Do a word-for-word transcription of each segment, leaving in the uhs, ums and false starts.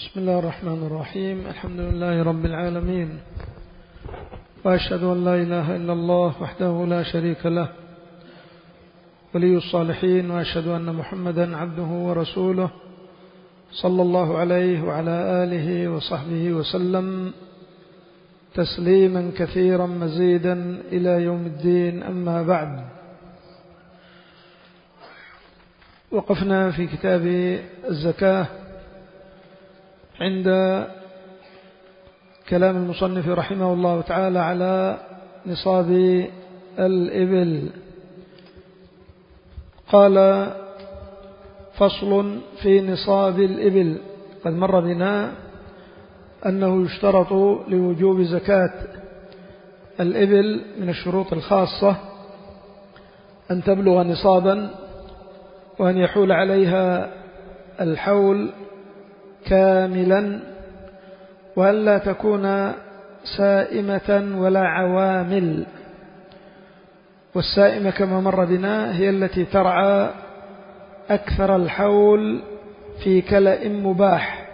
بسم الله الرحمن الرحيم. الحمد لله رب العالمين، وأشهد أن لا إله إلا الله وحده لا شريك له ولي الصالحين، وأشهد أن محمدا عبده ورسوله صلى الله عليه وعلى آله وصحبه وسلم تسليما كثيرا مزيدا إلى يوم الدين. أما بعد، وقفنا في كتاب الزكاة عند كلام المصنف رحمه الله تعالى على نصاب الإبل. قال: فصل في نصاب الإبل. قد مر بنا أنه يشترط لوجوب زكاة الإبل من الشروط الخاصة أن تبلغ نصابا، وأن يحول عليها الحول كاملا، وأن لا تكون سائمة ولا عوامل. والسائمة كما مر بنا هي التي ترعى أكثر الحول في كلأ مباح،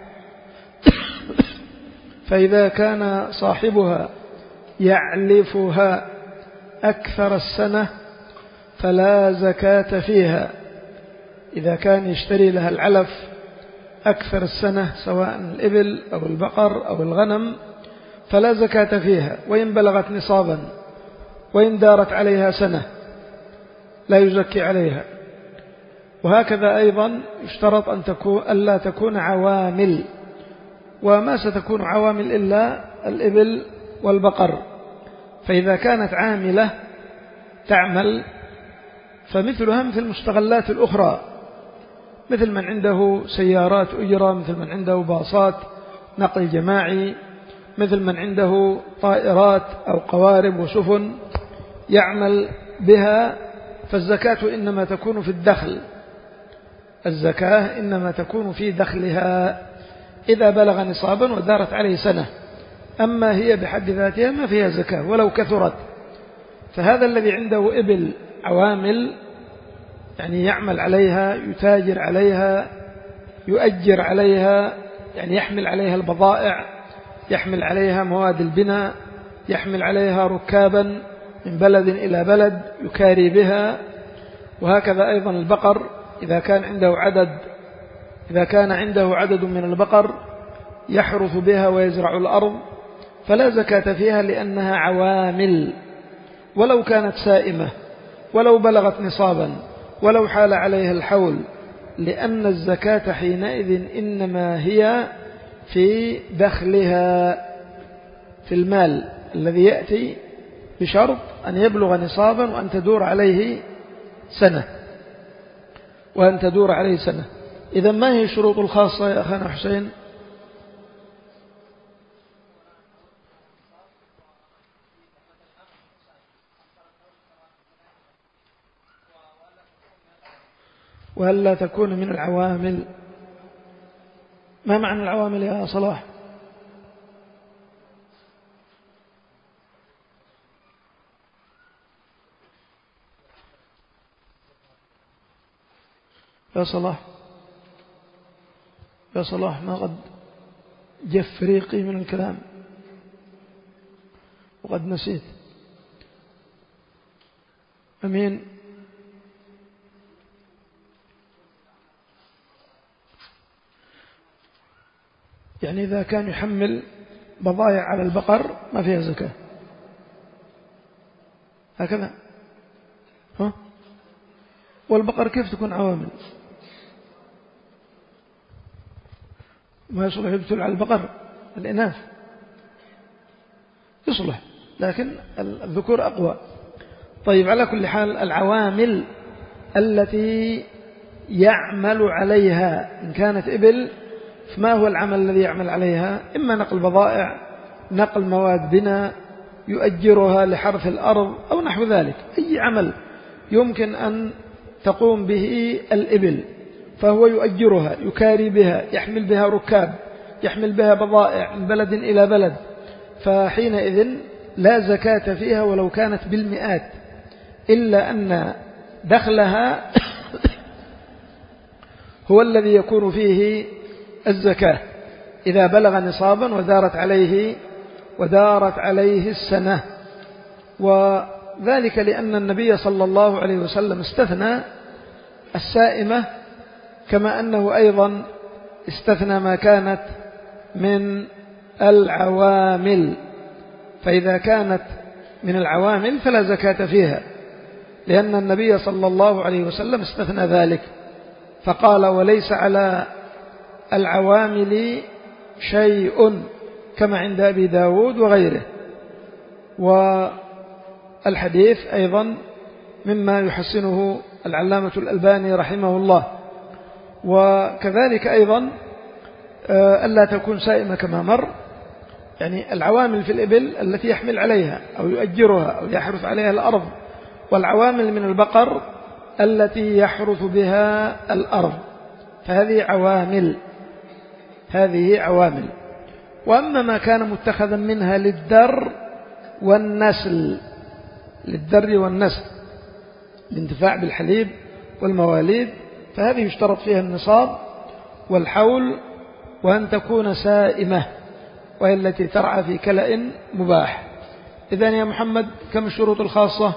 فإذا كان صاحبها يعلفها أكثر السنة فلا زكاة فيها. إذا كان يشتري لها العلف أكثر السنة سواء الإبل أو البقر أو الغنم فلا زكاة فيها، وإن بلغت نصابا وإن دارت عليها سنة لا يزكي عليها. وهكذا أيضا يشترط أن تكون ألا تكون عوامل، وما ستكون عوامل إلا الإبل والبقر. فإذا كانت عاملة تعمل فمثلها مثل المستغلات الأخرى، مثل من عنده سيارات أجرة، مثل من عنده باصات نقل جماعي، مثل من عنده طائرات أو قوارب وسفن يعمل بها. فالزكاة إنما تكون في الدخل، الزكاة إنما تكون في دخلها إذا بلغ نصابا ودارت عليه سنة. أما هي بحد ذاتها ما فيها زكاة ولو كثرت. فهذا الذي عنده إبل عوامل، يعني يعمل عليها، يتاجر عليها، يؤجر عليها، يعني يحمل عليها البضائع، يحمل عليها مواد البناء، يحمل عليها ركابا من بلد إلى بلد يكاري بها. وهكذا أيضا البقر، إذا كان عنده عدد إذا كان عنده عدد من البقر يحرث بها ويزرع الأرض فلا زكاة فيها لأنها عوامل، ولو كانت سائمة ولو بلغت نصابا ولو حال عليها الحول، لأن الزكاة حينئذ إنما هي في دخلها، في المال الذي يأتي بشرط أن يبلغ نصابا وأن تدور عليه سنة وأن تدور عليه سنة. إذا ما هي الشروط الخاصة يا أخانا حسين؟ وألا تكون من العوامل. ما معنى العوامل يا صلاح؟ يا صلاح يا صلاح ما قد جف ريقي من الكلام وقد نسيت. أمين. يعني إذا كان يحمل بضائع على البقر ما فيها زكاة، هكذا ها؟ والبقر كيف تكون عوامل؟ ما يصلح يبتل على البقر الإناث، يصلح، لكن الذكور أقوى. طيب، على كل حال العوامل التي يعمل عليها، إن كانت إبل فما هو العمل الذي يعمل عليها؟ إما نقل بضائع، نقل مواد بناء، يؤجرها لحرث الأرض أو نحو ذلك. أي عمل يمكن أن تقوم به الإبل فهو يؤجرها، يكاري بها، يحمل بها ركاب، يحمل بها بضائع من بلد إلى بلد، فحينئذ لا زكاة فيها ولو كانت بالمئات، إلا أن دخلها هو الذي يكون فيه الزكاة. إذا بلغ نصابا ودارت عليه ودارت عليه السنة. وذلك لأن النبي صلى الله عليه وسلم استثنى السائمة، كما أنه أيضا استثنى ما كانت من العوامل. فإذا كانت من العوامل فلا زكاة فيها، لأن النبي صلى الله عليه وسلم استثنى ذلك فقال: وليس على العوامل شيء، كما عند أبي داود وغيره. والحديث أيضا مما يحسنه العلامة الألباني رحمه الله. وكذلك أيضا ألا تكون سائمة كما مر، يعني العوامل في الإبل التي يحمل عليها أو يؤجرها أو يحرث عليها الأرض، والعوامل من البقر التي يحرث بها الأرض، فهذه عوامل هذه عوامل. وأما ما كان متخذا منها للدر والنسل للدر والنسل الانتفاع بالحليب والمواليد، فهذه يشترط فيها النصاب والحول وأن تكون سائمة، وهي التي ترعى في كلأ مباح. إذن يا محمد كم الشروط الخاصة؟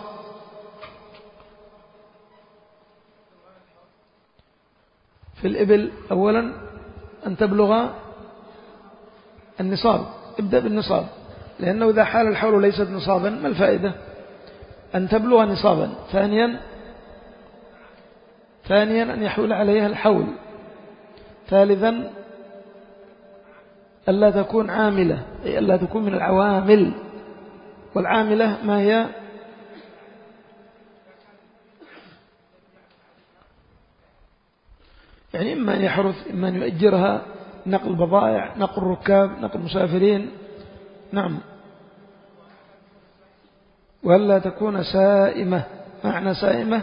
في الإبل أولا أن تبلغ النصاب، ابدأ بالنصاب، لأنه إذا حال الحول ليست نصابا ما الفائدة؟ أن تبلغ نصابا. ثانيا ثانيا أن يحول عليها الحول. ثالثا ألا تكون عاملة، أي ألا تكون من العوامل. والعاملة ما هي؟ يعني إما أن يحرث، إما أن يؤجرها، نقل بضائع، نقل ركاب، نقل مسافرين. نعم. وألا تكون سائمة. معنى سائمة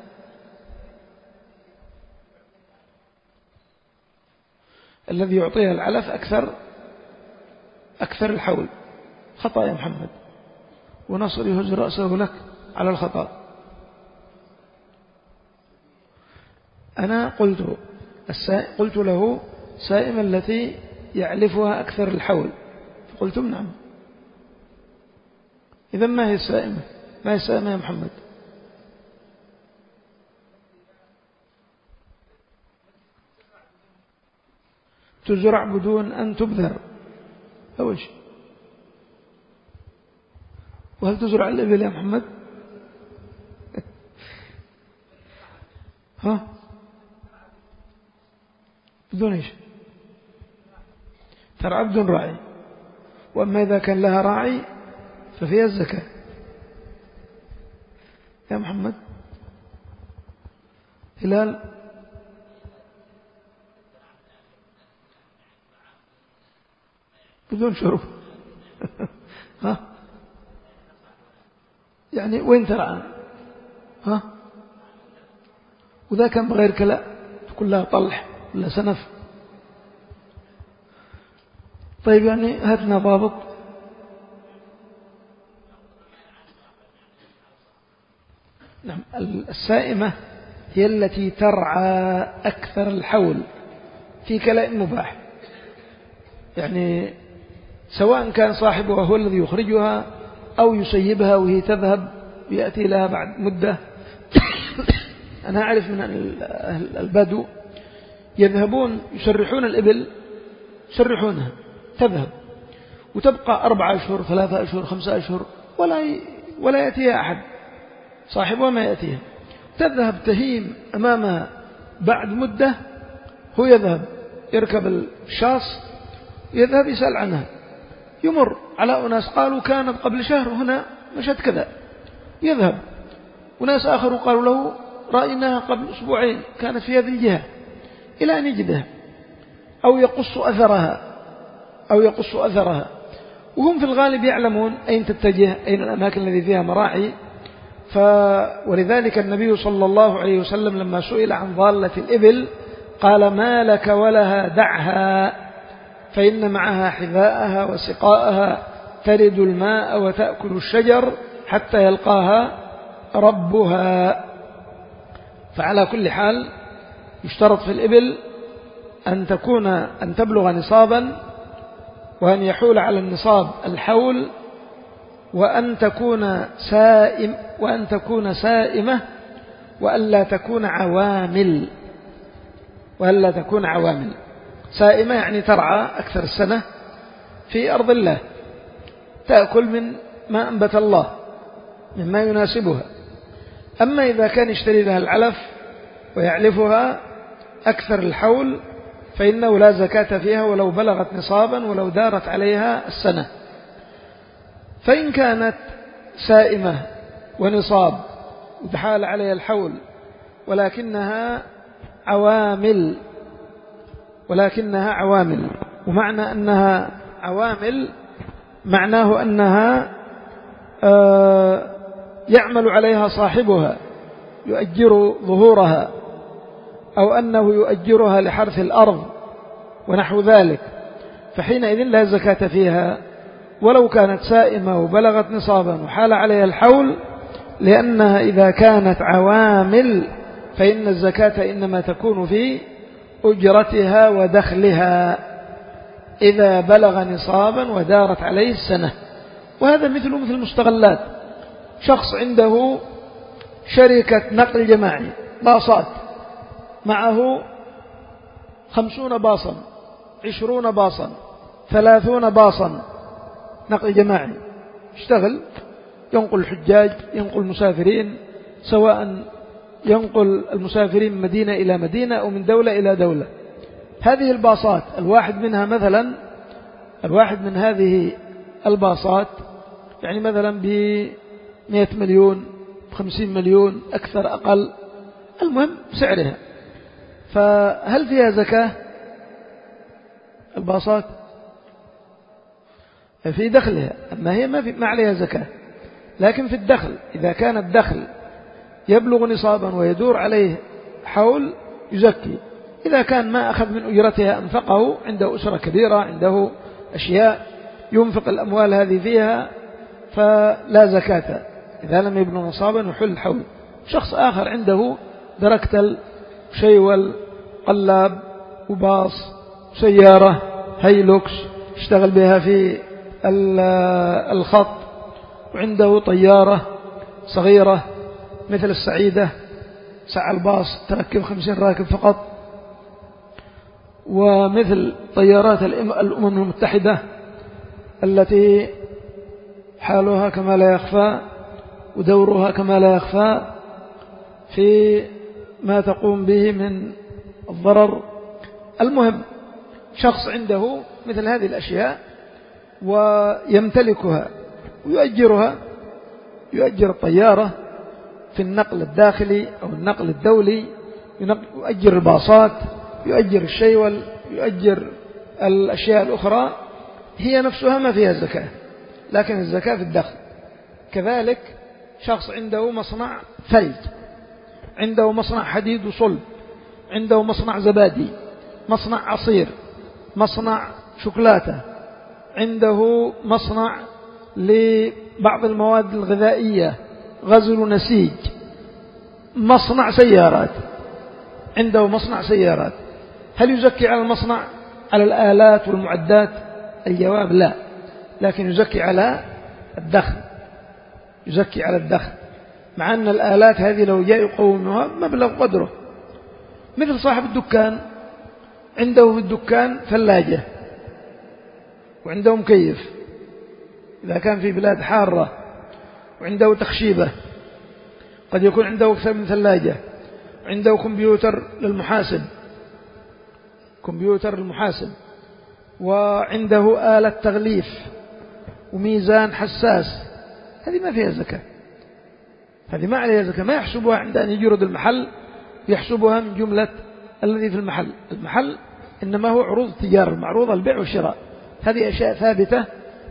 الذي يعطيها العلف أكثر أكثر الحول. خطأ يا محمد، ونصر يهز رأسه لك على الخطأ. أنا قلت قلت له سائمة التي يعلفها أكثر الحول، فقلتم نعم. إذا ما هي السائمة؟ ما هي السائمة يا محمد؟ تزرع بدون أن تبذر أول شيء. وهل تزرع الإبل يا محمد؟ ها؟ بدون إيش؟ ترعى بدون راعي. وأما إذا كان لها راعي ففيها الزكاة يا محمد. هلال بدون شرب. ها؟ يعني وين ترعى؟ ها؟ وذا كان بغير كلا تقول لها طلح ولا سنف. طيب يعني هاتنا ضابط. نعم. السائمة هي التي ترعى أكثر الحول في كلاء مباح، يعني سواء كان صاحبها هو الذي يخرجها أو يسيبها وهي تذهب ويأتي لها بعد مدة. أنا أعرف من البدو يذهبون يسرحون الإبل، يسرحونها تذهب وتبقى أربعة أشهر ثلاثة أشهر خمسة أشهر ولا ولا يأتيها أحد، صاحبها ما يأتيها، تذهب تهيم أمامها. بعد مدة هو يذهب يركب الشاص يذهب يسأل عنها، يمر على أناس قالوا كانت قبل شهر هنا مشت كذا، يذهب. وناس آخروا قالوا له رأيناها قبل أسبوعين كانت في هذه الجهة، إلى أن يجدها أو يقص أثرها أو يقص أثرها. وهم في الغالب يعلمون أين تتجه، أين الأماكن التي فيها مراعي. ف... ولذلك النبي صلى الله عليه وسلم لما سئل عن ضالة الإبل قال: ما لك ولها دعها، فإن معها حذاءها وسقاءها، ترد الماء وتأكل الشجر حتى يلقاها ربها. فعلى كل حال يشترط في الإبل أن تكون أن تبلغ نصابا وأن يحول على النصاب الحول، وأن تكون سائم وأن تكون سائمة، وألا تكون عوامل وألا تكون عوامل سائمة يعني ترعى أكثر السنة في أرض الله، تأكل من ما أنبت الله مما يناسبها. أما إذا كان يشتري لها العلف ويعلفها أكثر الحول فإنه لا زكاة فيها ولو بلغت نصابا ولو دارت عليها السنة. فإن كانت سائمة ونصاب وتحال عليها الحول ولكنها عوامل ولكنها عوامل ومعنى أنها عوامل معناه أنها يعمل عليها صاحبها يؤجر ظهورها، أو أنه يؤجرها لحرث الأرض ونحو ذلك، فحينئذ لا زكاة فيها ولو كانت سائمة وبلغت نصابا وحال عليها الحول، لأنها إذا كانت عوامل فإن الزكاة إنما تكون في أجرتها ودخلها إذا بلغ نصابا ودارت عليه السنة. وهذا مثل مثل المستغلات، شخص عنده شركة نقل جماعي باصات، معه خمسون باصا عشرون باصا ثلاثون باصا نقل جماعي، اشتغل ينقل الحجاج ينقل المسافرين، سواء ينقل المسافرين من مدينة إلى مدينة أو من دولة إلى دولة. هذه الباصات الواحد منها مثلا الواحد من هذه الباصات يعني مثلا بمئة مليون بخمسين مليون أكثر أقل، المهم سعرها. فهل فيها زكاة الباصات؟ في دخلها، أما هي ما, في ما عليها زكاة، لكن في الدخل إذا كان الدخل يبلغ نصابا ويدور عليه حول يزكي. إذا كان ما أخذ من أجرتها أنفقه، عنده أسرة كبيرة عنده أشياء ينفق الأموال هذه فيها فلا زكاة إذا لم يبلغ نصابا وحل الحول. شخص آخر عنده دركتل شيول قلاب وباص سيارة هيلوكس اشتغل بها في الخط، وعنده طيارة صغيرة مثل السعيدة سع الباص تركب خمسين راكب فقط، ومثل طيارات الأمم المتحدة التي حالها كما لا يخفى ودورها كما لا يخفى في ما تقوم به من الضرر. المهم شخص عنده مثل هذه الأشياء ويمتلكها ويؤجرها، يؤجر الطيارة في النقل الداخلي أو النقل الدولي، يؤجر الباصات، يؤجر الشيول، يؤجر الأشياء الأخرى، هي نفسها ما فيها زكاة، لكن الزكاة في الدخل. كذلك شخص عنده مصنع ثلج، عنده مصنع حديد وصلب، عنده مصنع زبادي، مصنع عصير، مصنع شوكولاتة، عنده مصنع لبعض المواد الغذائية غزل ونسيج، مصنع سيارات، عنده مصنع سيارات، هل يزكي على المصنع على الآلات والمعدات؟ الجواب لا، لكن يزكي على الدخل، يزكي على الدخل، مع أن الآلات هذه لو جاء يقومها مبلغ قدره. مثل صاحب الدكان عنده في الدكان ثلاجة وعنده مكيف إذا كان في بلاد حارة، وعنده تخشيبة، قد يكون عنده أكثر من ثلاجة، عنده كمبيوتر للمحاسب كمبيوتر للمحاسب وعنده آلة تغليف وميزان حساس، هذه ما فيها زكاة، هذه ما عليها زكاة، ما يحسبها عند أن يجرد المحل، يحسبها من جملة الذي في المحل. المحل إنما هو عروض التجارة المعروضة، البيع والشراء، هذه أشياء ثابتة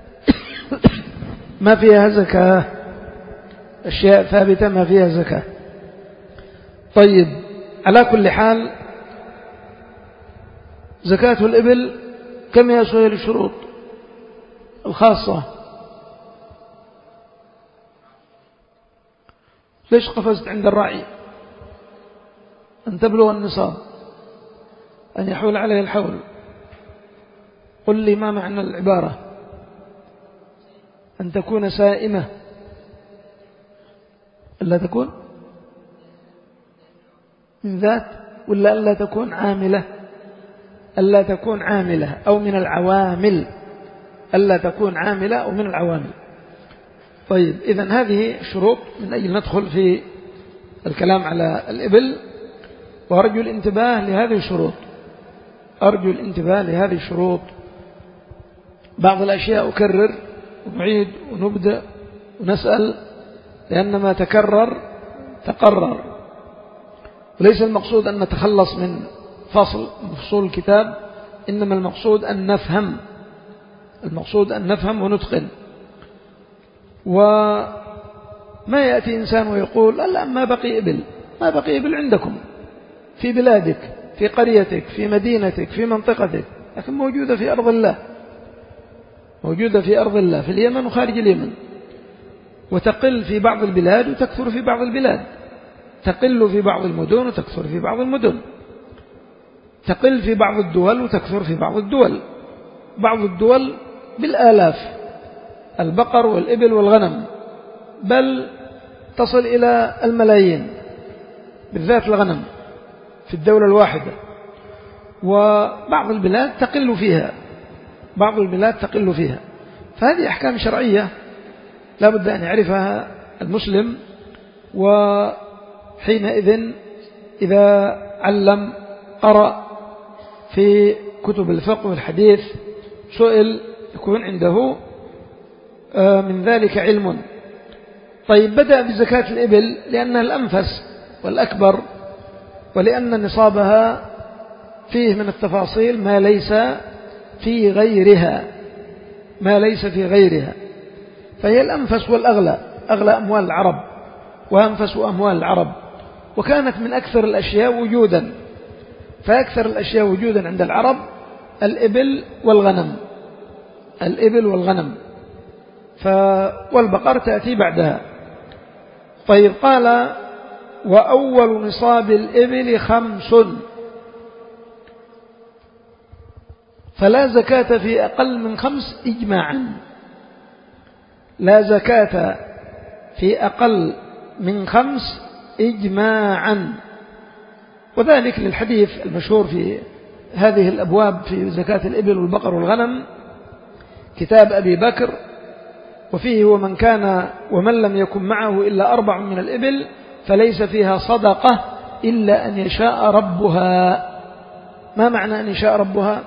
ما فيها زكاة، أشياء ثابتة ما فيها زكاة. طيب، على كل حال زكاة الإبل كم هي صغير الشروط الخاصة؟ ليش قفزت عند الراعي؟ أن تبلغ النصاب، أن يحول عليه الحول، قل لي ما معنى العبارة؟ أن تكون سائمة، ألا تكون من ذات، ولا ألا تكون عاملة؟ ألا تكون عاملة أو من العوامل، ألا تكون عاملة أو من العوامل. طيب إذن هذه شروط من أجل ندخل في الكلام على الإبل، وأرجو الانتباه لهذه الشروط، أرجو الانتباه لهذه الشروط. بعض الأشياء أكرر ونعيد ونبدأ ونسأل، لأن ما تكرر تقرر، وليس المقصود أن نتخلص من فصل من فصول الكتاب، إنما المقصود أن نفهم، المقصود أن نفهم ونتقن. وما يأتي إنسان ويقول لا ما بقي إبل، ما بقي إبل عندكم في بلادك، في قريتك، في مدينتك، في منطقتك، لكن موجودة في أرض الله، موجودة في أرض الله في اليمن وخارج اليمن، وتقل في بعض البلاد وتكثر في بعض البلاد، تقل في بعض المدن وتكثر في بعض المدن، تقل في بعض الدول وتكثر في بعض الدول، بعض الدول بالآلاف البقر والإبل والغنم، بل تصل إلى الملايين، بالذات الغنم في الدولة الواحدة. وبعض البلاد تقل فيها، بعض البلاد تقل فيها. فهذه أحكام شرعية لا بد أن يعرفها المسلم. وحينئذ إذا علم قرأ في كتب الفقه والحديث سئل يكون عنده من ذلك علم. طيب بدأ بزكاة الإبل لأنها الأنفس والأكبر، ولأن نصابها فيه من التفاصيل ما ليس في غيرها، ما ليس في غيرها، فهي الأنفس والأغلى، أغلى أموال العرب وأنفس أموال العرب، وكانت من أكثر الأشياء وجودا، فأكثر الأشياء وجودا عند العرب الإبل والغنم، الإبل والغنم، ف والبقر تأتي بعدها. طيب قال وأول نصاب الإبل خمس، فلا زكاة في أقل من خمس إجماعا، لا زكاة في أقل من خمس إجماعا، وذلك للحديث المشهور في هذه الأبواب في زكاة الإبل والبقر والغنم، كتاب أبي بكر، وفيه ومن كان ومن لم يكن معه إلا أربع من الإبل فليس فيها صدقة إلا أن يشاء ربها. ما معنى أن يشاء ربها؟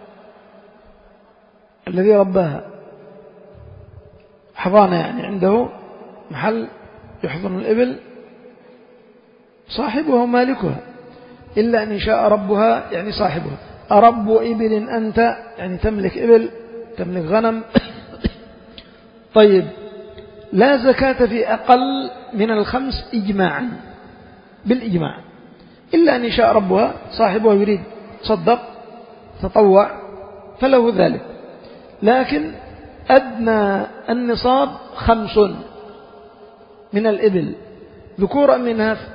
الذي رباها حضانة، يعني عنده محل يحضن الإبل صاحبها ومالكها، إلا أن يشاء ربها يعني صاحبها. أرب إبل أنت، يعني تملك إبل، تملك غنم. طيب لا زكاة في أقل من الخمس إجماعا، بالإجماع، إلا أن يشاء ربها، صاحبها يريد تصدق تطوع فله ذلك، لكن أدنى النصاب خمس من الإبل، ذكور أم إناث؟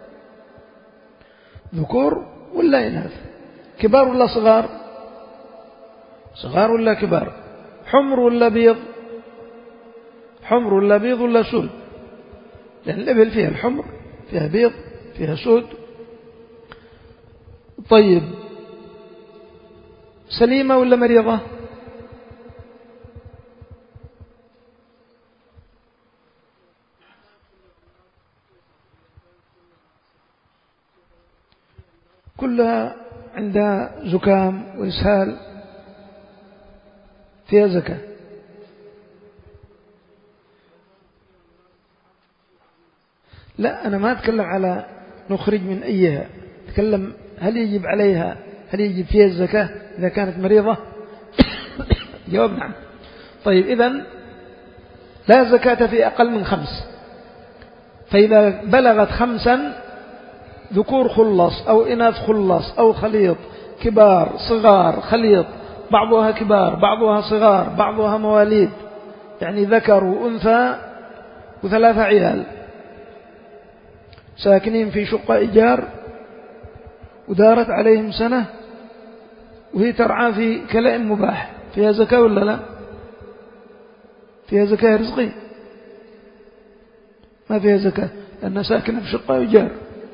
ذكور ولا إناث؟ كبار ولا صغار؟ صغار ولا كبار؟ حمر ولا بيض؟ حمر ولا بيض ولا سود؟ لأن الإبل فيها الحمر، فيها بيض، فيها سود. طيب سليمة ولا مريضة؟ كلها عندها زكام وإسهال فيها زكاة. لا أنا ما أتكلم على نخرج من أيها، أتكلم هل يجب عليها، هل يجب فيها الزكاة إذا كانت مريضة؟ جواب نعم. طيب إذن لا زكاة في أقل من خمس، فإذا بلغت خمسا ذكور خلص أو إناث خلص أو خليط، كبار صغار خليط، بعضها كبار بعضها صغار بعضها مواليد، يعني ذكر وأنثى وثلاثة عيال ساكنين في شقة إيجار ودارت عليهم سنة وهي ترعى في كلاء مباح فيها زكاة ولا لا؟ فيها زكاة رزقي؟ ما فيها زكاة لأنها ساكنة في شقة وجار.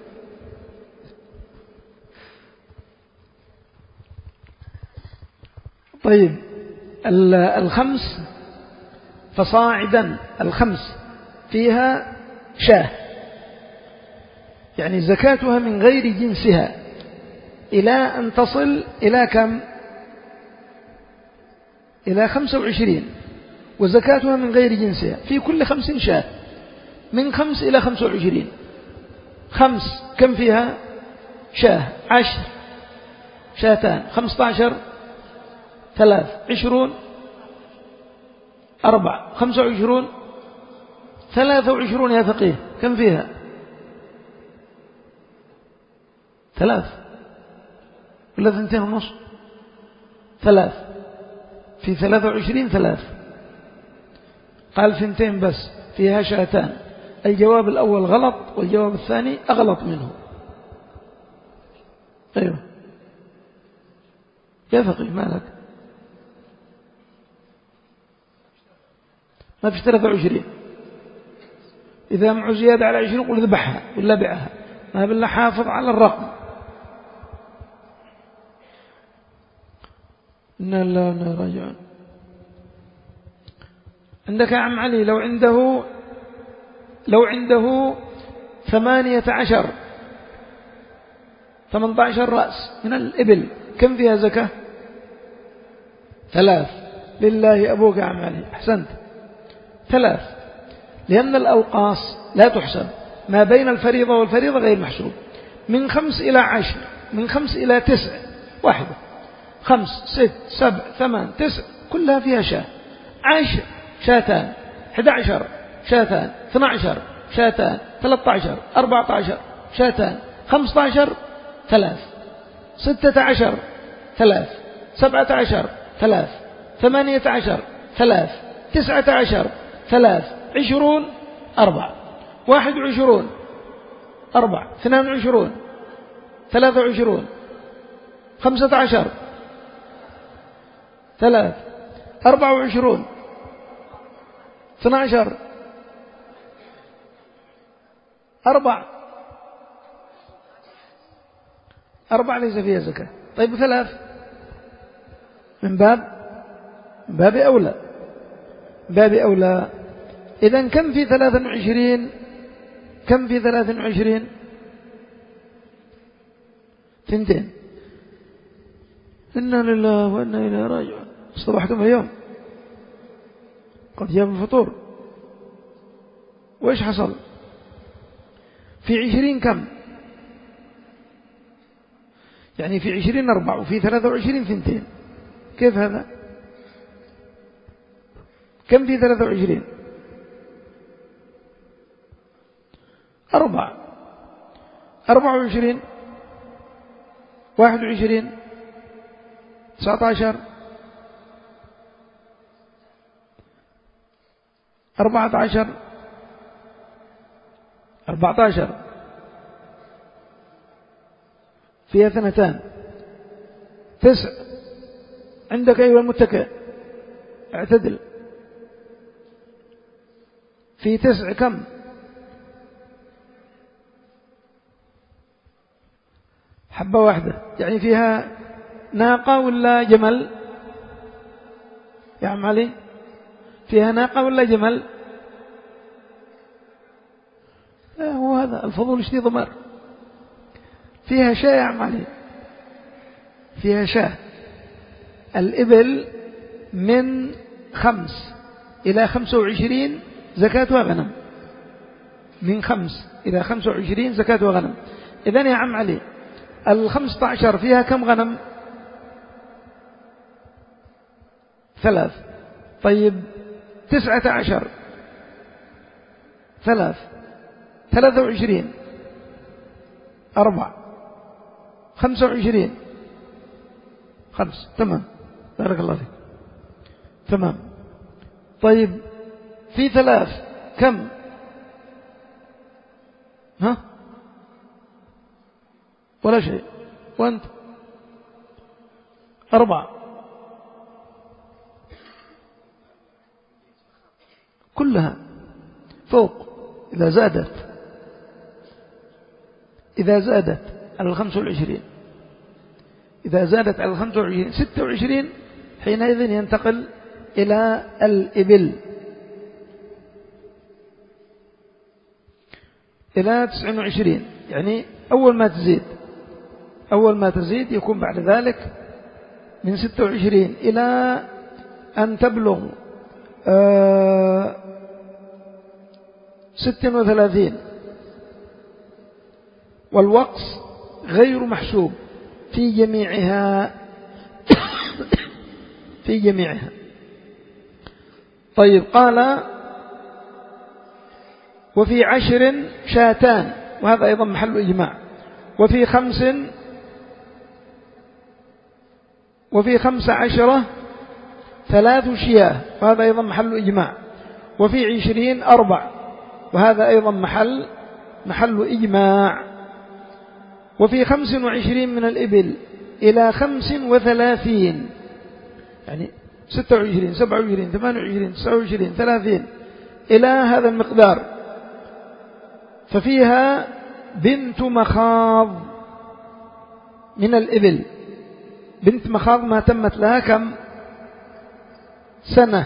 طيب الخمس فصاعدا، الخمس فيها شاه، يعني زكاتها من غير جنسها إلى أن تصل إلى كم؟ إلى خمسة وعشرين، وزكاتها من غير جنسها في كل خمس شاه، من خمس إلى خمسة وعشرين. خمس كم فيها؟ شاه. عشر شاتان. خمسة عشر ثلاث. عشرون أربع. خمسة وعشرون ثلاثة وعشرون يا فقيه كم فيها؟ ثلاث ولا ثنتين ونص؟ ثلاث. في ثلاثة وعشرين ثلاث. قال ثنتين بس فيها شاتان. الجواب الأول غلط والجواب الثاني أغلط منه. أيوه يا فقيه مالك؟ ما فيش ثلاثة وعشرين. إذا معه زيادة على عشرين قل ذبحها ولا بعها، ما بالله حافظ على الرقم. إنا لا نراجعون. عندك يا عم علي لو عنده لو عنده ثمانية عشر ثمانية عشر رأس من الإبل كم فيها زكاة؟ ثلاث. لله أبوك يا عم علي، أحسنت. ثلاث، لأن الأوقاص لا تحسب، ما بين الفريضة والفريضة غير محسوب. من خمس إلى عشر، من خمس إلى تسع واحدة، خمس ست سبع ثمان تسع كلها فيها شاة. عشر شاتان. أحد عشر شاتان. اثنى عشر شاتان. ثلاثة عشر أربعة عشر شاتان. خمسة عشر ثلاث. ستة عشر ثلاث. سبعة عشر ثلاث. ثمانية عشر ثلاث. تسعة عشر ثلاث. عشرون أربع. واحد وعشرون أربع. اثنان وعشرون ثلاثة وعشرون. خمسة عشر ثلاث. أربعة وعشرون اثنى عشر أربع. أربع ليس فيها زكاة. طيب ثلاث من باب من باب أولى باب أولى. إذن كم في ثلاث وعشرين؟ كم في ثلاث وعشرين؟ ثنتين. إنا لله وإنا إليه راجعون. اصطبحتم اليوم قد جاء الفطور. وإيش حصل في عشرين؟ كم يعني في عشرين أربع وفي ثلاثة وعشرين ثنتين. كيف هذا؟ كم في ثلاثة وعشرين؟ أربع. أربعة وعشرين واحد وعشرين تسعة عشر أربعة عشر أربعة عشر فيها اثنتان. تسع. عندك أيها المتكئ اعتدل. في تسع كم؟ حبة واحدة، يعني فيها ناقة ولا جمل يا عم علي؟ فيها ناقة ولا جمل؟ لا هو هذا الفضول شديد ضمر. فيها شاة يا عم علي، فيها شاة. الإبل من خمس إلى خمسة وعشرين زكاتها غنم. من خمس إلى خمسة وعشرين زكاتها غنم. إذن يا عم علي الخمسة عشر فيها كم غنم؟ ثلاث. طيب تسعة عشر ثلاث. ثلاثة وعشرين أربع. خمسة وعشرين خمس. تمام بارك الله فيك. تمام. طيب في ثلاث كم؟ ها ولا شيء. وأنت أربعة كلها فوق إذا زادت إذا زادت على الخمس والعشرين إذا زادت على الخمس والعشرين ستة وعشرين حينئذ ينتقل إلى الإبل إلى تسعة وعشرين، يعني أول ما تزيد أول ما تزيد يكون بعد ذلك من ستة وعشرين إلى أن تبلغ ستة وثلاثين. والوقص غير محسوب في جميعها في جميعها. طيب قال وفي عشر شاتان، وهذا أيضا محل إجماع. وفي خمس وفي خمس عشرة ثلاث شياه، وهذا أيضا محل إجماع. وفي عشرين أربع، وهذا أيضا محل محل إجماع. وفي خمس وعشرين من الإبل إلى خمس وثلاثين، يعني ستة وعشرين سبعة وعشرين ثمانية وعشرين تسعة وعشرين ثلاثين إلى هذا المقدار، ففيها بنت مخاض من الإبل. بنت مخاض ما تمت لها كم سنة.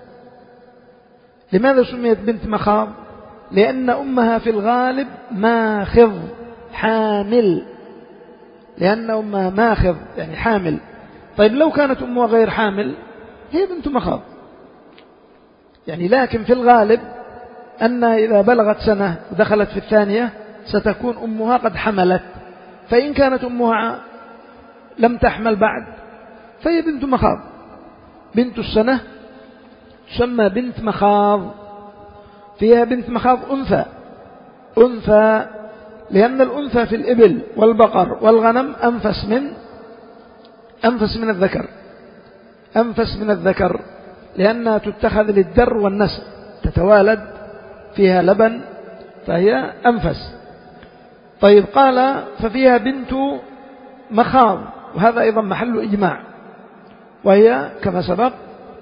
لماذا سميت بنت مخاض؟ لأن أمها في الغالب ماخض حامل، لأن أمها ماخض يعني حامل. طيب لو كانت أمها غير حامل هي بنت مخاض يعني، لكن في الغالب أنها إذا بلغت سنة ودخلت في الثانية ستكون أمها قد حملت، فإن كانت أمها لم تحمل بعد فهي بنت مخاض. بنت السنة تسمى بنت مخاض. فيها بنت مخاض أنثى أنثى لأن الأنثى في الإبل والبقر والغنم أنفس من أنفس من الذكر أنفس من الذكر لأنها تتخذ للدر والنسل، تتوالد فيها لبن فهي أنفس. طيب قال ففيها بنت مخاض، وهذا أيضا محل إجماع، وهي كما سبق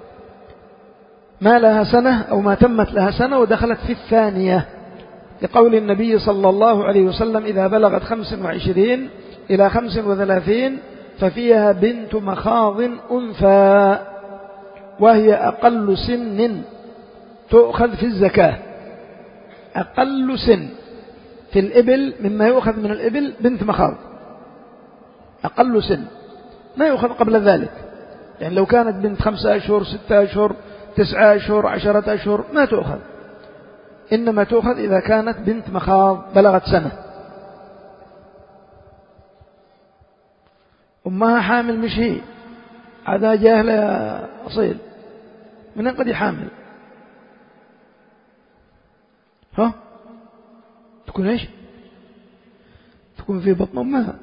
ما لها سنة أو ما تمت لها سنة ودخلت في الثانية، لقول النبي صلى الله عليه وسلم إذا بلغت خمس وعشرين إلى خمس وثلاثين ففيها بنت مخاض أنثى، وهي أقل سن تؤخذ في الزكاة. أقل سن في الإبل مما يؤخذ من الإبل بنت مخاض، أقل سن ما يؤخذ قبل ذلك. يعني لو كانت بنت خمسة أشهر ستة أشهر تسعة أشهر عشرة أشهر ما تؤخذ، إنما تؤخذ إذا كانت بنت مخاض بلغت سنة. أمها حامل مش هي، هذا جاهلة يا أصيل، من قد يحامل؟ ها تكون إيش؟ تكون في بطن أمها.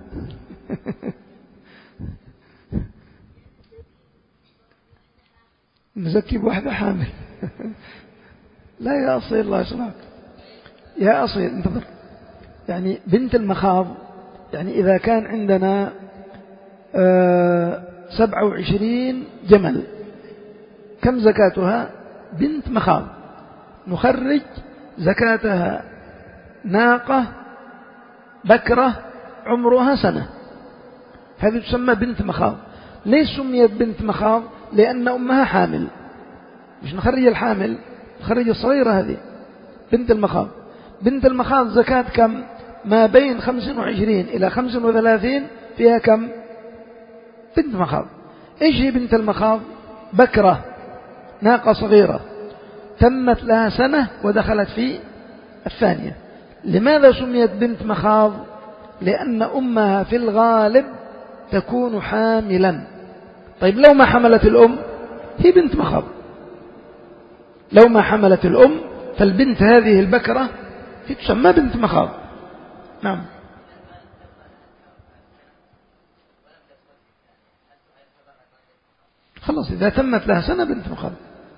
نزكي بواحدة حامل. لا يا أصيل الله يسلمك يا أصيل انتظر. يعني بنت المخاض يعني إذا كان عندنا آه سبعة وعشرين جمل كم زكاتها؟ بنت مخاض نخرج زكاتها ناقة بكرة عمرها سنة، هذه تسمى بنت مخاض. ليش سميت بنت مخاض؟ لأن أمها حامل، مش نخرج الحامل نخرج الصغيرة هذه بنت المخاض. بنت المخاض زكاة كم؟ ما بين خمس وعشرين إلى خمس وثلاثين فيها كم؟ بنت مخاض. إيش هي بنت المخاض؟ بكرة ناقة صغيرة تمت لها سنة ودخلت في الثانية. لماذا سميت بنت مخاض؟ لأن أمها في الغالب تكون حاملا. طيب لو ما حملت الأم هي بنت مخاض، لو ما حملت الأم فالبنت هذه البكرة هي تسمى بنت مخاض. نعم. خلاص إذا تمت لها سنة بنت مخاض.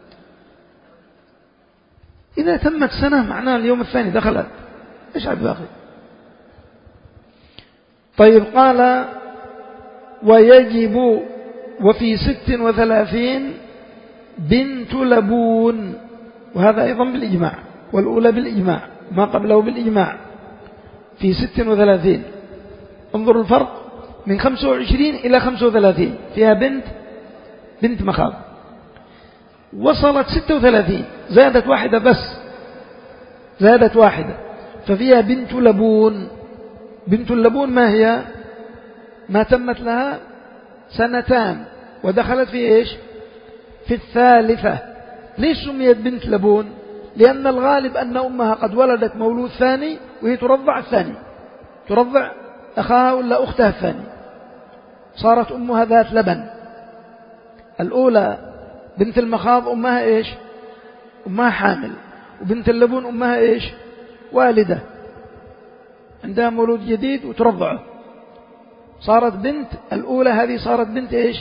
إذا تمت سنة معناها اليوم الثاني دخلت، إيش عاد باقي؟ طيب قال ويجب وفي ست وثلاثين بنت لبون، وهذا أيضا بالإجماع، والأولى بالإجماع ما قبله بالإجماع. في ست وثلاثين انظر الفرق من خمسة وعشرين إلى خمسة وثلاثين فيها بنت بنت مخاض. وصلت ستة وثلاثين زادت واحدة بس، زادت واحدة ففيها بنت لبون. بنت اللبون ما هي؟ ما تمت لها سنتان ودخلت في إيش؟ في الثالثة. ليش سميت بنت لبون؟ لأن الغالب أن أمها قد ولدت مولود ثاني وهي ترضع الثاني، ترضع أخاها ولا أختها الثاني، صارت أمها ذات لبن. الأولى بنت المخاض أمها إيش؟ أمها حامل، وبنت اللبون أمها إيش؟ والدة عندها مولود جديد وترضعه، صارت بنت الأولى هذه صارت بنت إيش؟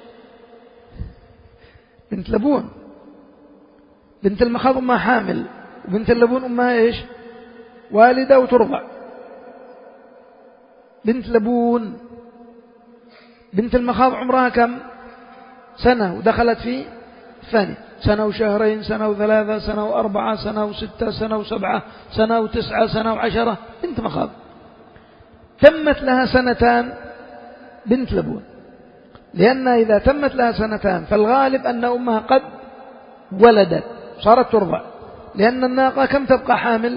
بنت لبون. بنت المخاض أمها حامل، وبنت اللبون أمها إيش؟ والدة وترضع. بنت لبون. بنت المخاض عمرها كم؟ سنة ودخلت في الثاني، سنة وشهرين، سنة وثلاثة، سنة وأربعة، سنة وستة، سنة وسبعة، سنة وتسعة، سنة وعشرة، بنت مخاض. تمت لها سنتان بنت لبون، لأن إذا تمت لها سنتان فالغالب أن أمها قد ولدت صارت ترضع، لأن الناقة كم تبقى حامل؟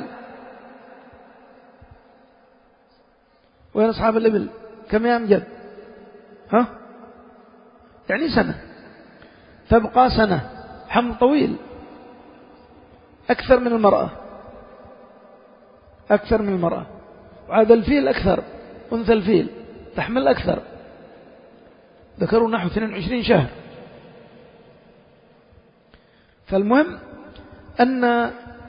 وين أصحاب الإبل؟ كم يا أمجد؟ ها؟ يعني سنة، تبقى سنة، حمل طويل أكثر من المرأة، أكثر من المرأة. وعاد الفيل أكثر، أنثى الفيل تحمل أكثر، ذكروا نحو اثنين وعشرين شهر. فالمهم أن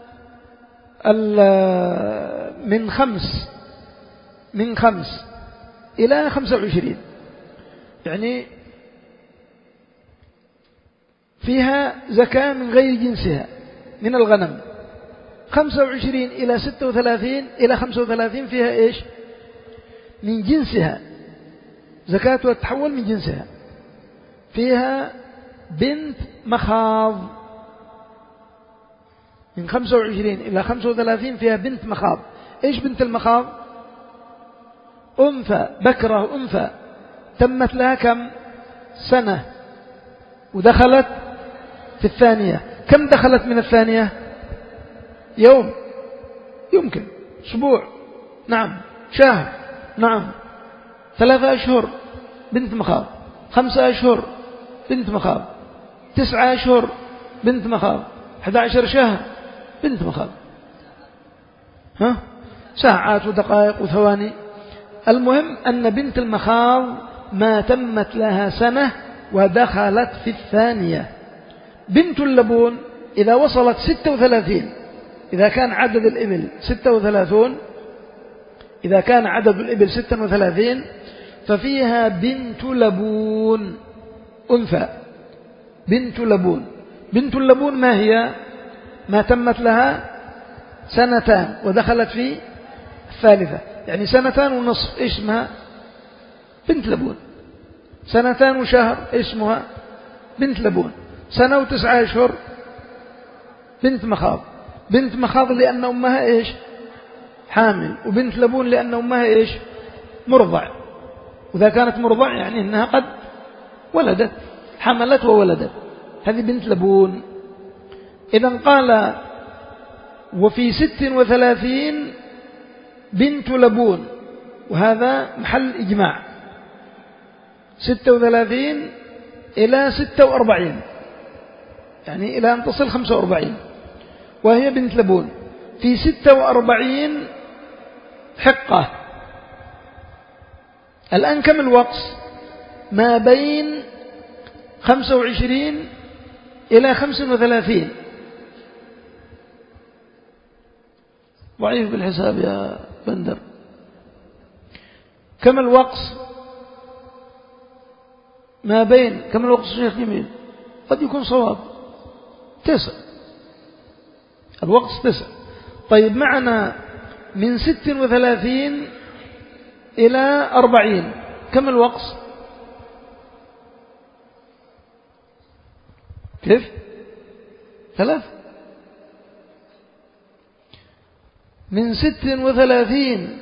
من خمس من خمس إلى خمسة وعشرين يعني فيها زكاة من غير جنسها من الغنم. خمسة وعشرين إلى ستة وثلاثين إلى خمسة وثلاثين فيها إيش؟ من جنسها، زكاتها تتحول من جنسها. فيها بنت مخاض. من خمسة وعشرين إلى خمسة وثلاثين فيها بنت مخاض. إيش بنت المخاض؟ أنثى، بكرة أنثى، تمت لها كم؟ سنة ودخلت في الثانية. كم دخلت من الثانية؟ يوم، يمكن أسبوع، نعم، شهر، نعم، ثلاثة أشهر بنت مخاض، خمسة أشهر بنت مخاض، تسعة أشهر بنت مخاض، أحد عشر شهر بنت مخاض. ها؟ ساعات ودقائق وثواني. المهم أن بنت المخاض ما تمت لها سنة ودخلت في الثانية. بنت اللبون إذا وصلت ستة وثلاثين، إذا كان عدد الإبل ستة وثلاثون، إذا كان عدد الإبل ستة وثلاثين ففيها بنت لبون أنثى. بنت لبون. بنت اللبون ما هي؟ ما تمت لها سنتان ودخلت في الثالثة، يعني سنتان ونصف، إيش اسمها؟ بنت لبون. سنتان وشهر اسمها بنت لبون. سنة وتسعة أشهر بنت مخاض. بنت مخاض لأن أمها إيش؟ حامل. وبنت لبون لأن أمها إيش؟ مرضع. وإذا كانت مرضع يعني أنها قد ولدت، حملت وولدت، هذه بنت لبون. إذن قال وفي ست وثلاثين بنت لبون، وهذا محل إجماع. ستة وثلاثين إلى ستة وأربعين، يعني إلى أن تصل خمسة وأربعين، وهي بنت لبون. في ستة وأربعين حقة. الآن كم الوقت؟ ما بين خمسة وعشرين إلى خمسة وثلاثين. ضعيف بالحساب يا بندر. كم الوقت ما بين كم الوقت الشيخ جميل؟ قد يكون صواب تسع، الوقت تسع. طيب معنا من ست وثلاثين إلى أربعين كم الوقت؟ كيف؟ ثلاث من ست وثلاثين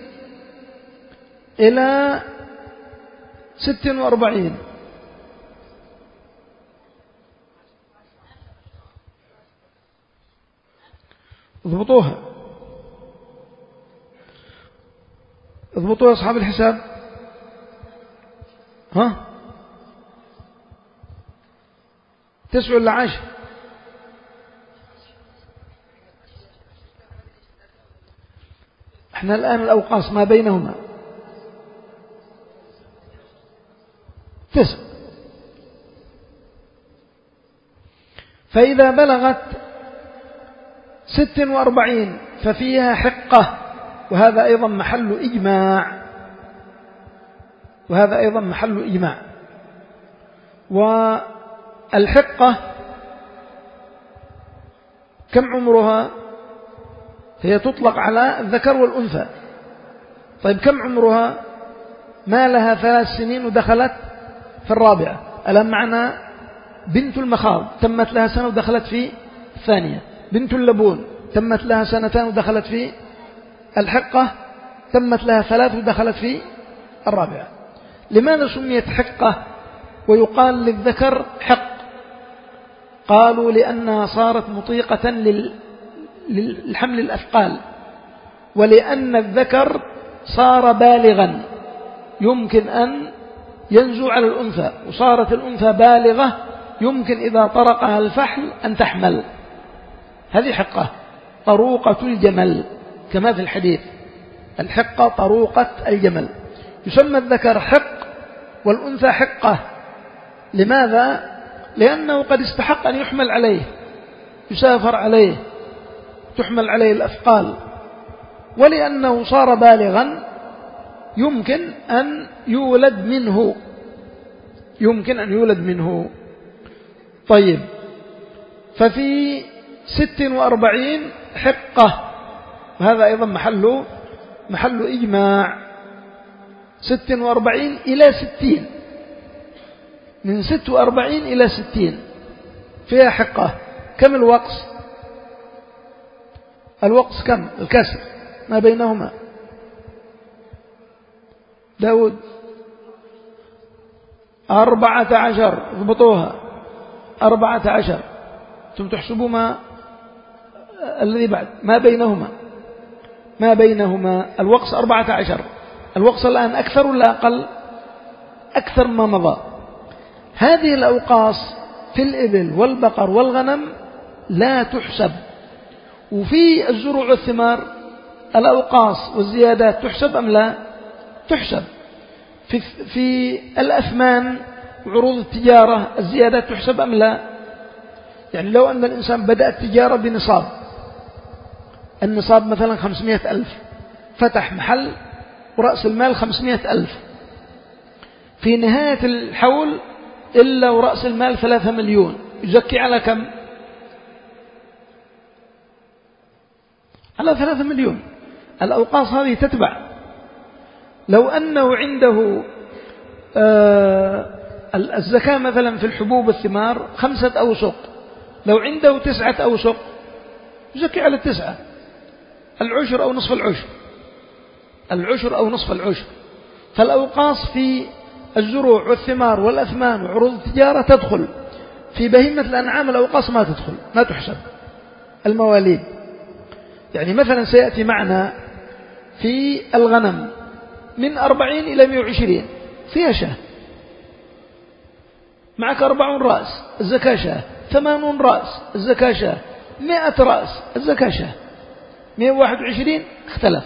إلى ست وأربعين. اضبطوها اضبطوها أصحاب الحساب. ها تسع ولا عشر؟ احنا الآن الأوقاص ما بينهما تسع. فإذا بلغت ست وأربعين ففيها حقة، وهذا أيضا محل إجماع وهذا أيضا محل إجماع. والحقة كم عمرها؟ هي تطلق على الذكر والأنثى. طيب كم عمرها؟ ما لها ثلاث سنين ودخلت في الرابعة. ألم معنا بنت المخاض تمت لها سنة ودخلت في الثانية، بنت اللبون تمت لها سنتان ودخلت في الحقة، تمت لها ثلاث ودخلت في الرابعة. لماذا سميت حقة ويقال للذكر حق؟ قالوا لأنها صارت مطيقة للحمل الأثقال، ولأن الذكر صار بالغا يمكن أن ينزو على الأنثى، وصارت الأنثى بالغة يمكن إذا طرقها الفحل أن تحمل. هذه حقة طروقة الجمل كما في الحديث، الحقة طروقة الجمل. يسمى الذكر حق والأنثى حقة. لماذا؟ لأنه قد استحق أن يحمل عليه، يسافر عليه، تحمل عليه الأثقال، ولأنه صار بالغا يمكن أن يولد منه يمكن أن يولد منه. طيب، ففي ست وأربعين حقة، وهذا أيضا محل محل إجماع. ست وأربعين إلى ستين، من ست وأربعين إلى ستين فيها حقة. كم الوقص؟ الوقص كم؟ الكسر ما بينهما. داود أربعة عشر، اضبطوها أربعة عشر. ثم تحسبوا ما الذي بعد ما بينهما ما بينهما الوقص أربعة عشر. الوقص الآن أكثر ولا أقل؟ أكثر ما مضى. هذه الأوقاص في الإبل والبقر والغنم لا تحسب. وفي الزروع والثمار الأوقاص والزيادات تحسب أم لا؟ تحسب. في, في الأثمان وعروض التجارة الزيادات تحسب أم لا؟ يعني لو أن الإنسان بدأ التجارة بنصاب، النصاب مثلا خمسمائة ألف، فتح محل ورأس المال خمسمائة ألف، في نهاية الحول إلا ورأس المال ثلاثة مليون، يزكي على كم؟ على ثلاثة مليون. الأوقاص هذه تتبع. لو أنه عنده آه الزكاة مثلا في الحبوب والثمار خمسة أوسق، لو عنده تسعة أوسق يزكي على التسعة، العشر أو نصف العشر العشر أو نصف العشر. فالأوقاص في الزروع والثمار والأثمان وعروض التجارة تدخل. في بهيمة الأنعام الأوقاص ما تدخل، ما تحسب. المواليد يعني مثلا سيأتي معنا في الغنم من أربعين إلى مئة وعشرين فيها شاه، معك أربعون رأس الزكاة شاه، ثمانون رأس الزكاة شاه، مئة رأس الزكاة شاه، مئة وواحد وعشرين اختلف.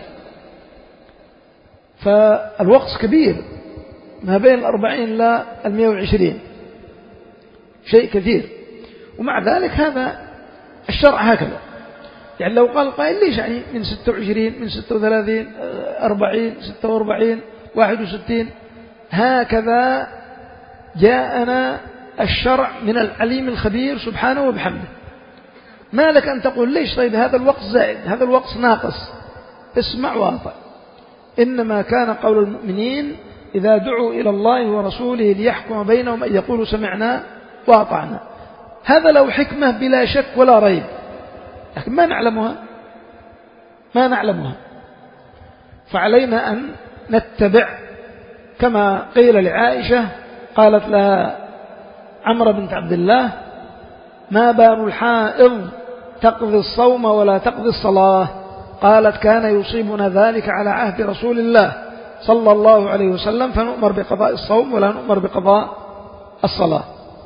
فالوقص كبير ما بين الأربعين إلى المئة وعشرين، شيء كثير. ومع ذلك هذا الشرع هكذا. يعني لو قال قائل ليش يعني من ستة وعشرين، من ستة وثلاثين، أربعين، ستة وأربعين، واحد وستين، هكذا جاءنا الشرع من العليم الخبير سبحانه وبحمده. ما لك أن تقول ليش طيب هذا الوقت زائد، هذا الوقت ناقص. اسمع واطع. إنما كان قول المؤمنين إذا دعوا إلى الله ورسوله ليحكم بينهم أن يقولوا سمعنا وأطعنا. هذا له حكمة بلا شك ولا ريب، لكن ما نعلمها ما نعلمها فعلينا أن نتبع كما قيل لعائشة، قالت لها عمرو بنت عبد الله: ما بال الحائض تقضي الصوم ولا تقضي الصلاة؟ قالت: كان يصيبنا ذلك على عهد رسول الله صلى الله عليه وسلم، فنؤمر بقضاء الصوم ولا نؤمر بقضاء الصلاة.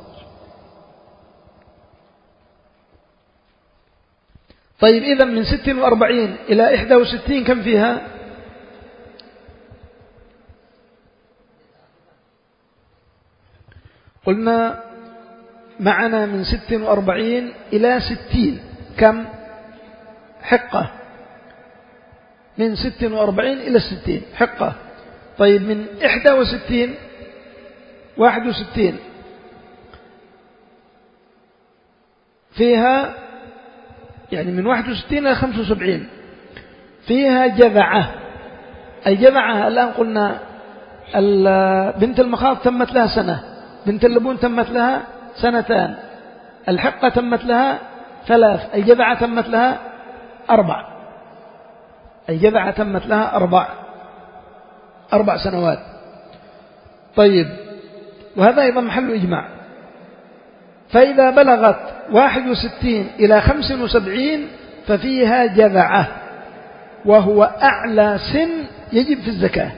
طيب، إذن من ست وأربعين إلى إحدى وستين كم فيها؟ قلنا معنا من ست وأربعين إلى ستين كم حقة؟ من ست وأربعين إلى ستين حقة. طيب، من إحدى وستين واحد وستين فيها، يعني من واحد وستين إلى خمسة وسبعين فيها جذعة. الجذعة الآن قلنا بنت المخاض تمت لها سنة، بنت اللبون تمت لها سنتان، الحقة تمت لها ثلاث، الجذعة تمت لها أربع، الجذعة تمت لها أربع أربع سنوات. طيب، وهذا أيضا محل إجماع. فإذا بلغت واحد وستين إلى خمس وسبعين ففيها جذعة، وهو أعلى سن يجب في الزكاة،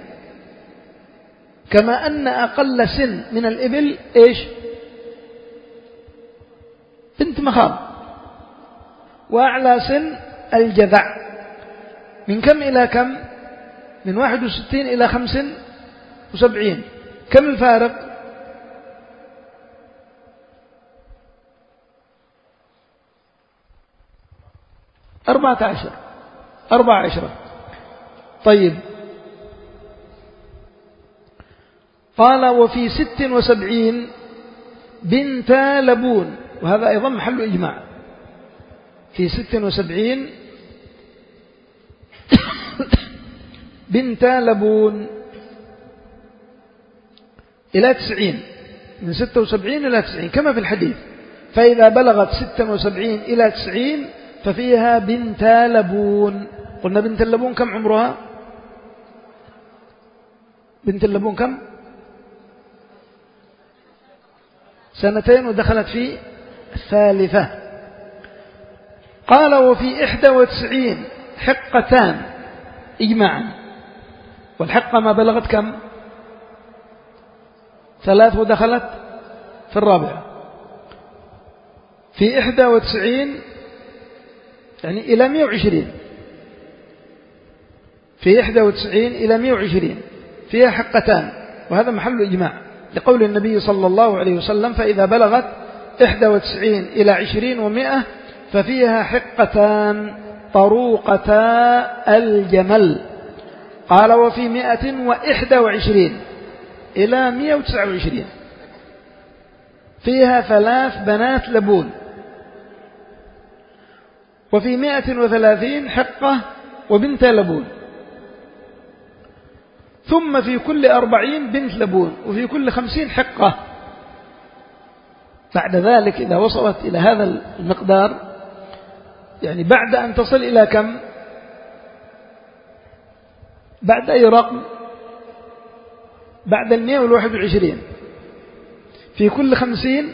كما أن أقل سن من الإبل إيش؟ بنت مخاض. وأعلى سن الجذع. من كم إلى كم؟ من واحد وستين إلى خمس وسبعين. كم الفارق؟ أربعة عشر أربعة عشر. طيب، قال: وفي ست وسبعين بنت لبون، وهذا أيضا محل إجماع. في ست وسبعين بنت لبون إلى تسعين، من ستة وسبعين إلى تسعين كما في الحديث. فإذا بلغت ستة وسبعين إلى تسعين ففيها بنت لبون. قلنا بنت اللبون كم عمرها؟ بنت اللبون كم؟ سنتين ودخلت في الثالثة. قال: وفي إحدى وتسعين حقتان إجماعا، والحقة ما بلغت كم؟ ثلاث ودخلت في الرابعة. في إحدى وتسعين يعني إلى مئة وعشرين، في إحدى وتسعين إلى مئة وعشرين فيها حقتان، وهذا محل إجماع لقول النبي صلى الله عليه وسلم: فإذا بلغت إحدى وتسعين إلى عشرين ومئة ففيها حقتان طروقتا الجمل. قال: وفي مئة وإحدى وعشرين إلى مئة وتسعة وعشرين فيها ثلاث بنات لبون. وفي مئة وثلاثين حقة وبنت لبون. ثم في كل أربعين بنت لبون، وفي كل خمسين حقة. بعد ذلك إذا وصلت إلى هذا المقدار، يعني بعد أن تصل إلى كم؟ بعد أي رقم؟ بعد المئة والواحد والعشرين في كل خمسين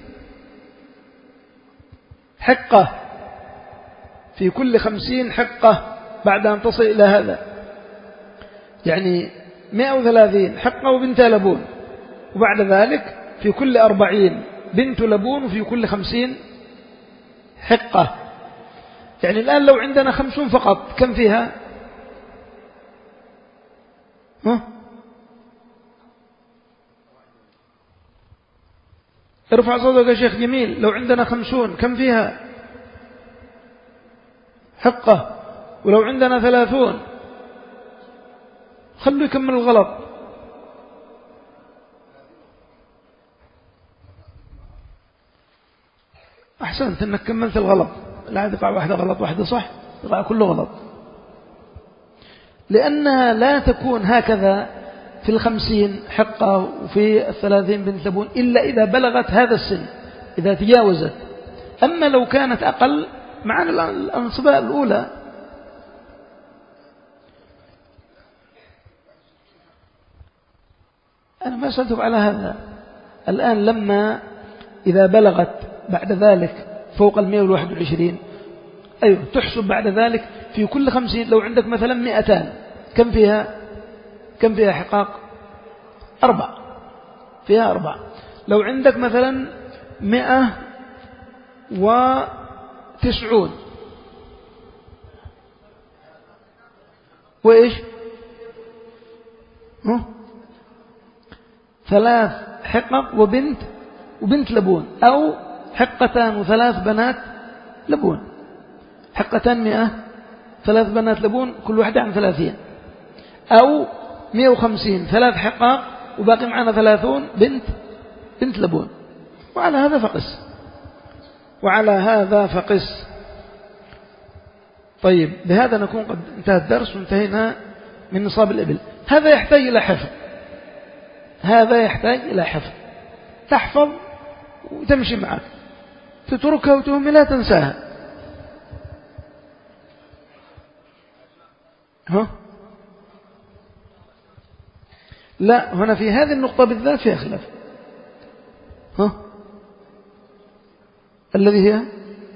حقة، في كل خمسين حقة بعد أن تصل إلى هذا، يعني مئة وثلاثين حقة وبنت لبون، وبعد ذلك في كل أربعين بنت لبون، وفي كل خمسين حقة. يعني الآن لو عندنا خمسون فقط كم فيها؟ ها؟ ارفع صوتك يا شيخ جميل. لو عندنا خمسون كم فيها حقة؟ ولو عندنا ثلاثون خلوا يكمل الغلط. أحسنت أنك كملت الغلط. لا تقع واحدة غلط واحدة صح، تقع كله غلط، لأنها لا تكون هكذا في الخمسين حقة وفي الثلاثين بنت لبون إلا إذا بلغت هذا السن. إذا تجاوزت. أما لو كانت أقل معنا الأنصبة الأولى. أنا ما سألتك على هذا الآن. لما إذا بلغت بعد ذلك فوق المئة والواحد والعشرين، أيوة تحسب بعد ذلك في كل خمسين. لو عندك مثلا مئتان كم فيها كم فيها حقاق؟ أربع، فيها أربع. لو عندك مثلا مئة وتسعون وإيش ها؟ ثلاث حقق وبنت وبنت لبون، أو حقتان وثلاث بنات لبون. حقتان مئة، ثلاث بنات لبون، كل واحدة عن ثلاثين، أو مئة وخمسين ثلاث حقاق وباقي معنا ثلاثون بنت بنت لبون. وعلى هذا فقس وعلى هذا فقس. طيب، بهذا نكون قد انتهى الدرس وانتهينا من نصاب الإبل. هذا يحتاج إلى حفظ، هذا يحتاج إلى حفظ. تحفظ وتمشي معك، تتركها وتهمل لا تنساها. ها؟ لا، هنا في هذه النقطة بالذات فيها خلاف. ها؟ الذي هي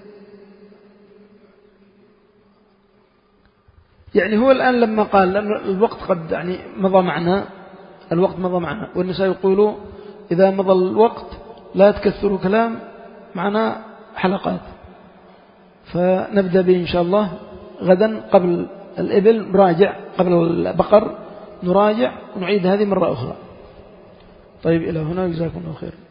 يعني هو الآن لما قال لأن الوقت قد يعني مضى معنا، الوقت مضى معنا، والنساء يقولوا إذا مضى الوقت لا تكثروا كلام معنا حلقات. فنبدأ به إن شاء الله غدا قبل الإبل نراجع، قبل البقر نراجع ونعيد هذه مرة أخرى. طيب، إلى هنا جزاكم الله خير.